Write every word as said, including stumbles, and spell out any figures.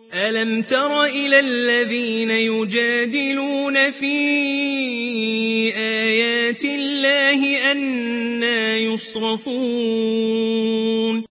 ألم تر إلى الذين يجادلون في آيات الله أنى يصرفون